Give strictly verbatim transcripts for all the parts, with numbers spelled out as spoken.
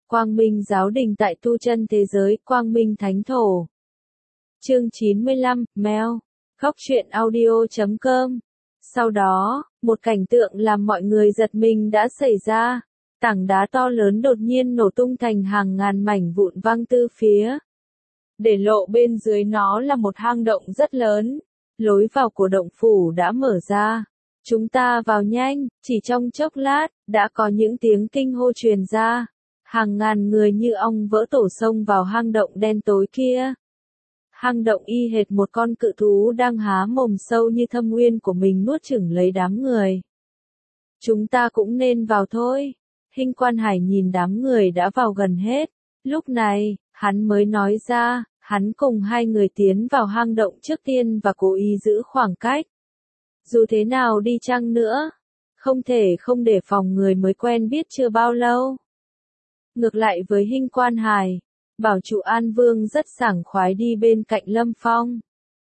Quang Minh Giáo Đình tại tu chân thế giới, Quang Minh Thánh Thổ. Chương chín mươi lăm, Mèo. Góc truyện audio chấm com. Sau đó, một cảnh tượng làm mọi người giật mình đã xảy ra. Tảng đá to lớn đột nhiên nổ tung thành hàng ngàn mảnh vụn văng tứ phía. Để lộ bên dưới nó là một hang động rất lớn. Lối vào của động phủ đã mở ra. Chúng ta vào nhanh, chỉ trong chốc lát, đã có những tiếng kinh hô truyền ra. Hàng ngàn người như ong vỡ tổ xông vào hang động đen tối kia. Hang động y hệt một con cự thú đang há mồm sâu như thâm uyên của mình nuốt chửng lấy đám người. Chúng ta cũng nên vào thôi. Hinh Quan Hải nhìn đám người đã vào gần hết. Lúc này, hắn mới nói ra, hắn cùng hai người tiến vào hang động trước tiên và cố ý giữ khoảng cách. Dù thế nào đi chăng nữa, không thể không để phòng người mới quen biết chưa bao lâu. Ngược lại với Hinh Quan Hải, bảo chủ An Vương rất sảng khoái đi bên cạnh Lâm Phong.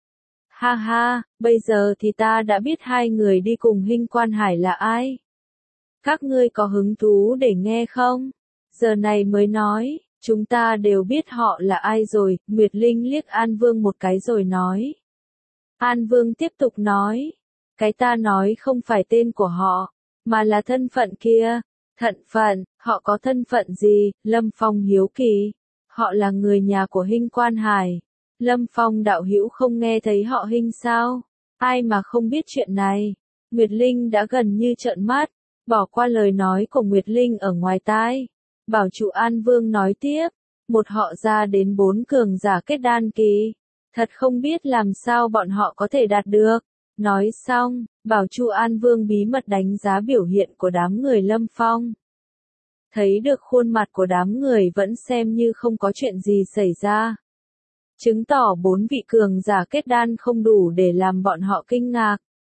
Ha ha, bây giờ thì ta đã biết hai người đi cùng Hinh Quan Hải là ai. Các ngươi có hứng thú để nghe không? Giờ này mới nói, chúng ta đều biết họ là ai rồi, Nguyệt Linh liếc An Vương một cái rồi nói. An Vương tiếp tục nói, cái ta nói không phải tên của họ, mà là thân phận kia. Thân phận, họ có thân phận gì? Lâm Phong hiếu kỳ. Họ là người nhà của Hinh Quan Hải. Lâm Phong đạo hữu không nghe thấy họ Hinh sao? Ai mà không biết chuyện này? Nguyệt Linh đã gần như trợn mắt, bỏ qua lời nói của Nguyệt Linh ở ngoài tai. Bảo chủ An Vương nói tiếp, một họ ra đến bốn cường giả kết đan kỳ. Thật không biết làm sao bọn họ có thể đạt được. Nói xong, bảo chủ An Vương bí mật đánh giá biểu hiện của đám người Lâm Phong. Thấy được khuôn mặt của đám người vẫn xem như không có chuyện gì xảy ra. Chứng tỏ bốn vị cường giả kết đan không đủ để làm bọn họ kinh ngạc.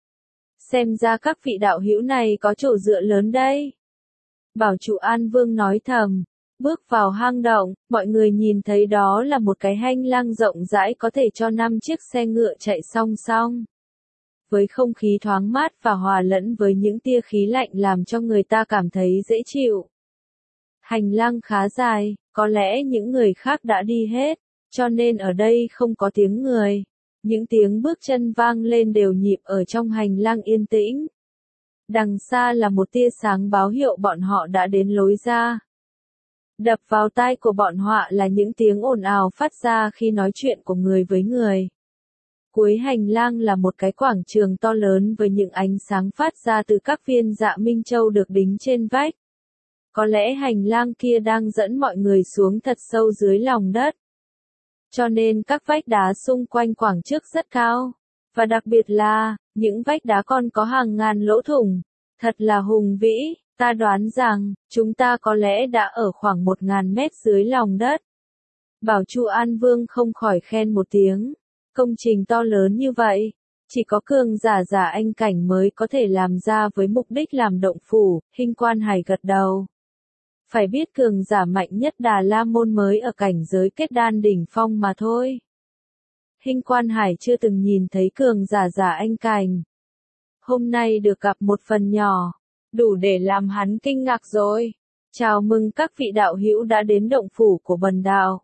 Xem ra các vị đạo hữu này có chỗ dựa lớn đây. Bảo chủ An Vương nói thầm. Bước vào hang động, mọi người nhìn thấy đó là một cái hành lang rộng rãi có thể cho năm chiếc xe ngựa chạy song song. Với không khí thoáng mát và hòa lẫn với những tia khí lạnh làm cho người ta cảm thấy dễ chịu. Hành lang khá dài, có lẽ những người khác đã đi hết, cho nên ở đây không có tiếng người. Những tiếng bước chân vang lên đều nhịp ở trong hành lang yên tĩnh. Đằng xa là một tia sáng báo hiệu bọn họ đã đến lối ra. Đập vào tai của bọn họ là những tiếng ồn ào phát ra khi nói chuyện của người với người. Cuối hành lang là một cái quảng trường to lớn với những ánh sáng phát ra từ các viên dạ minh châu được đính trên vách. Có lẽ hành lang kia đang dẫn mọi người xuống thật sâu dưới lòng đất. Cho nên các vách đá xung quanh quảng trước rất cao. Và đặc biệt là, những vách đá còn có hàng ngàn lỗ thủng. Thật là hùng vĩ, ta đoán rằng, chúng ta có lẽ đã ở khoảng một ngàn mét dưới lòng đất. Bảo chủ An Vương không khỏi khen một tiếng. Công trình to lớn như vậy, chỉ có cường giả giả anh cảnh mới có thể làm ra với mục đích làm động phủ. Hinh Quan Hải gật đầu. Phải biết cường giả mạnh nhất Đà La Môn mới ở cảnh giới kết đan đỉnh phong mà thôi. Hinh Quan Hải chưa từng nhìn thấy cường giả giả anh cảnh. Hôm nay được gặp một phần nhỏ, đủ để làm hắn kinh ngạc rồi. Chào mừng các vị đạo hữu đã đến động phủ của Bần Đạo.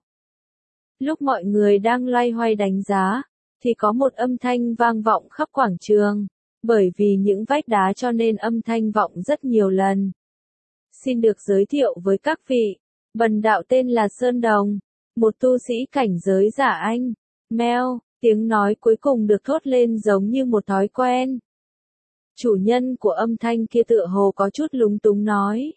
Lúc mọi người đang loay hoay đánh giá, thì có một âm thanh vang vọng khắp quảng trường. Bởi vì những vách đá cho nên âm thanh vọng rất nhiều lần. Xin được giới thiệu với các vị, Bần Đạo tên là Sơn Đồng, một tu sĩ cảnh giới giả anh. Mèo, tiếng nói cuối cùng được thốt lên giống như một thói quen. Chủ nhân của âm thanh kia tựa hồ có chút lúng túng nói.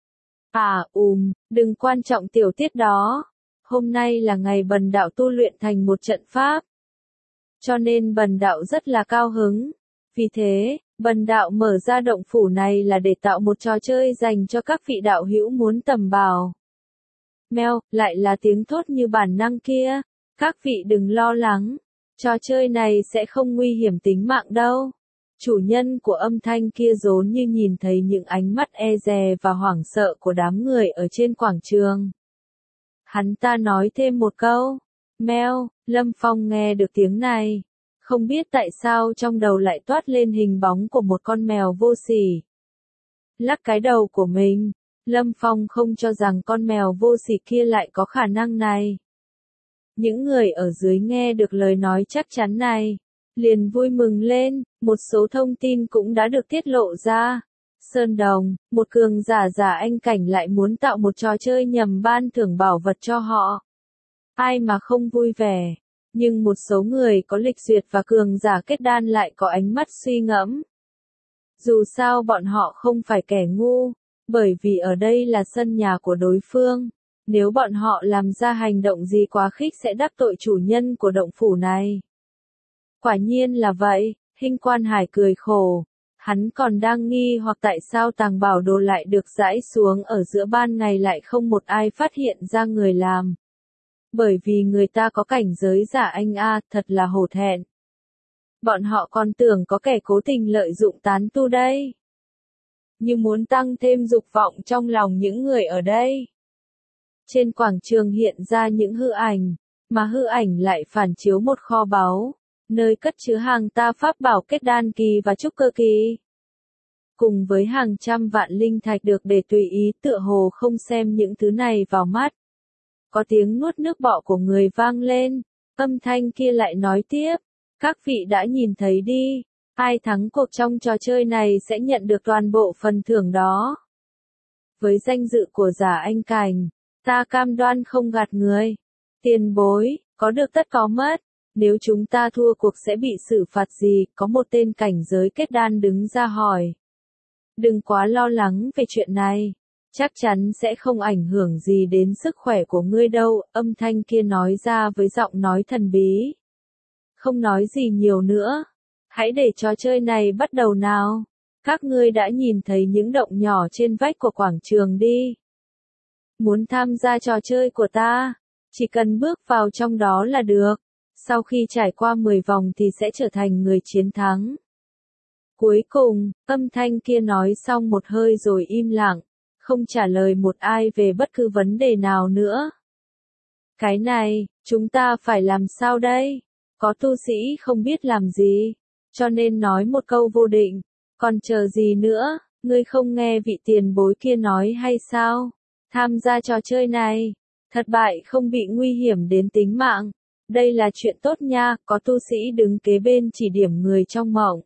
À, ùm, đừng quan trọng tiểu tiết đó. Hôm nay là ngày Bần Đạo tu luyện thành một trận pháp. Cho nên Bần Đạo rất là cao hứng. Vì thế, Bần Đạo mở ra động phủ này là để tạo một trò chơi dành cho các vị đạo hữu muốn tầm bảo. Mèo, lại là tiếng thốt như bản năng kia. Các vị đừng lo lắng. Trò chơi này sẽ không nguy hiểm tính mạng đâu. Chủ nhân của âm thanh kia rốn như nhìn thấy những ánh mắt e dè và hoảng sợ của đám người ở trên quảng trường. Hắn ta nói thêm một câu. Mèo, Lâm Phong nghe được tiếng này. Không biết tại sao trong đầu lại toát lên hình bóng của một con mèo vô sỉ. Lắc cái đầu của mình. Lâm Phong không cho rằng con mèo vô sỉ kia lại có khả năng này. Những người ở dưới nghe được lời nói chắc chắn này, liền vui mừng lên, một số thông tin cũng đã được tiết lộ ra. Sơn Đồng, một cường giả giả anh cảnh lại muốn tạo một trò chơi nhằm ban thưởng bảo vật cho họ. Ai mà không vui vẻ, nhưng một số người có lịch duyệt và cường giả kết đan lại có ánh mắt suy ngẫm. Dù sao bọn họ không phải kẻ ngu, bởi vì ở đây là sân nhà của đối phương. Nếu bọn họ làm ra hành động gì quá khích sẽ đắc tội chủ nhân của động phủ này. Quả nhiên là vậy, Hinh Quan Hải cười khổ. Hắn còn đang nghi hoặc tại sao tàng bảo đồ lại được rải xuống ở giữa ban ngày lại không một ai phát hiện ra người làm. Bởi vì người ta có cảnh giới giả anh a, thật là hổ thẹn. Bọn họ còn tưởng có kẻ cố tình lợi dụng tán tu đây. Như muốn tăng thêm dục vọng trong lòng những người ở đây. Trên quảng trường hiện ra những hư ảnh, mà hư ảnh lại phản chiếu một kho báu, nơi cất chứa hàng ta pháp bảo kết đan kỳ và trúc cơ kỳ. Cùng với hàng trăm vạn linh thạch được để tùy ý tựa hồ không xem những thứ này vào mắt. Có tiếng nuốt nước bọt của người vang lên, âm thanh kia lại nói tiếp, các vị đã nhìn thấy đi, ai thắng cuộc trong trò chơi này sẽ nhận được toàn bộ phần thưởng đó. Với danh dự của giả anh cảnh, ta cam đoan không gạt người. Tiền bối, có được tất có mất. Nếu chúng ta thua cuộc sẽ bị xử phạt gì? Có một tên cảnh giới kết đan đứng ra hỏi. Đừng quá lo lắng về chuyện này. Chắc chắn sẽ không ảnh hưởng gì đến sức khỏe của ngươi đâu. Âm thanh kia nói ra với giọng nói thần bí. Không nói gì nhiều nữa. Hãy để trò chơi này bắt đầu nào. Các ngươi đã nhìn thấy những động nhỏ trên vách của quảng trường đi. Muốn tham gia trò chơi của ta, chỉ cần bước vào trong đó là được. Sau khi trải qua mười vòng thì sẽ trở thành người chiến thắng. Cuối cùng, âm thanh kia nói xong một hơi rồi im lặng, không trả lời một ai về bất cứ vấn đề nào nữa. Cái này, chúng ta phải làm sao đây? Có tu sĩ không biết làm gì, cho nên nói một câu vô định. Còn chờ gì nữa, ngươi không nghe vị tiền bối kia nói hay sao? Tham gia trò chơi này, thất bại không bị nguy hiểm đến tính mạng. Đây là chuyện tốt nha, có tu sĩ đứng kế bên chỉ điểm người trong mộng.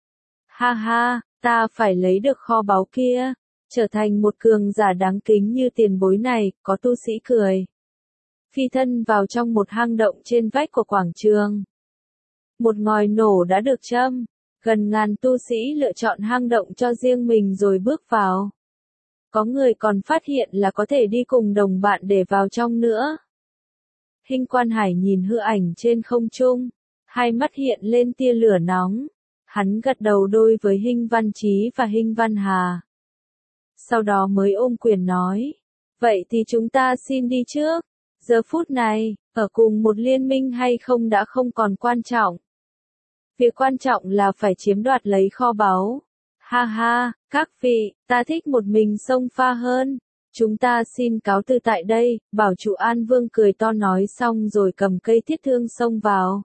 Ha ha, ta phải lấy được kho báu kia, trở thành một cường giả đáng kính như tiền bối này, có tu sĩ cười. Phi thân vào trong một hang động trên vách của quảng trường. Một ngòi nổ đã được châm, gần ngàn tu sĩ lựa chọn hang động cho riêng mình rồi bước vào. Có người còn phát hiện là có thể đi cùng đồng bạn để vào trong nữa. Hinh Quan Hải nhìn hư ảnh trên không trung, hai mắt hiện lên tia lửa nóng. Hắn gật đầu đôi với Hinh Văn Chí và Hinh Văn Hà. Sau đó mới ôm quyền nói, vậy thì chúng ta xin đi trước. Giờ phút này, ở cùng một liên minh hay không đã không còn quan trọng. Việc quan trọng là phải chiếm đoạt lấy kho báu. Ha ha, các vị, ta thích một mình xông pha hơn. Chúng ta xin cáo từ tại đây, bảo chủ An Vương cười to nói xong rồi cầm cây thiết thương xông vào.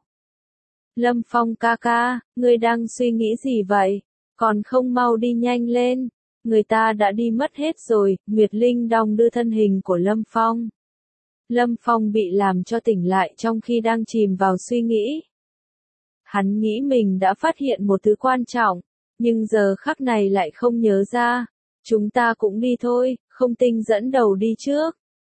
Lâm Phong ca ca, ngươi đang suy nghĩ gì vậy? Còn không mau đi nhanh lên. Người ta đã đi mất hết rồi, Nguyệt Linh đong đưa thân hình của Lâm Phong. Lâm Phong bị làm cho tỉnh lại trong khi đang chìm vào suy nghĩ. Hắn nghĩ mình đã phát hiện một thứ quan trọng, nhưng giờ khắc này lại không nhớ ra. Chúng ta cũng đi thôi, không tinh dẫn đầu đi trước.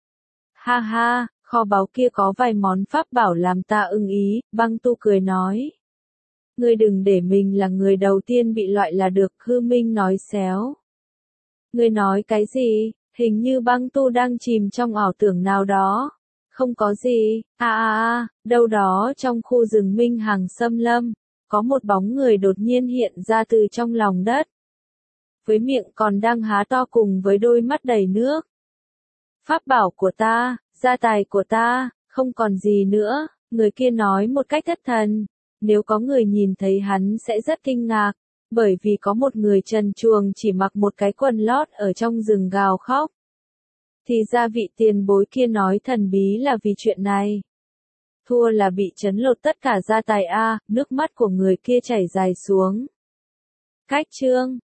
Ha ha, kho báu kia có vài món pháp bảo làm ta ưng ý, Băng Tu cười nói. Ngươi đừng để mình là người đầu tiên bị loại là được, Hư Minh nói xéo. Ngươi nói cái gì, hình như Băng Tu đang chìm trong ảo tưởng nào đó. Không có gì, à à à, đâu đó trong khu rừng Minh Hằng xâm lâm, có một bóng người đột nhiên hiện ra từ trong lòng đất. Với miệng còn đang há to cùng với đôi mắt đầy nước. Pháp bảo của ta, gia tài của ta, không còn gì nữa, người kia nói một cách thất thần. Nếu có người nhìn thấy hắn sẽ rất kinh ngạc, bởi vì có một người trần truồng chỉ mặc một cái quần lót ở trong rừng gào khóc. Thì ra vị tiền bối kia nói thần bí là vì chuyện này. Thua là bị chấn lột tất cả gia tài a, nước mắt của người kia chảy dài xuống. Cách chương